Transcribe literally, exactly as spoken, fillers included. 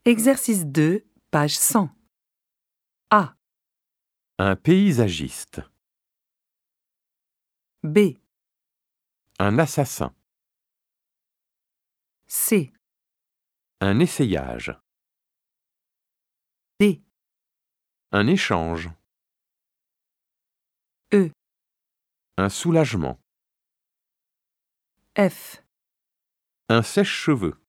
Exercice deux, page cent. A. Un paysagiste. B. Un assassin. C. Un essayage. D. Un échange. E. Un soulagement. F. Un sèche-cheveux.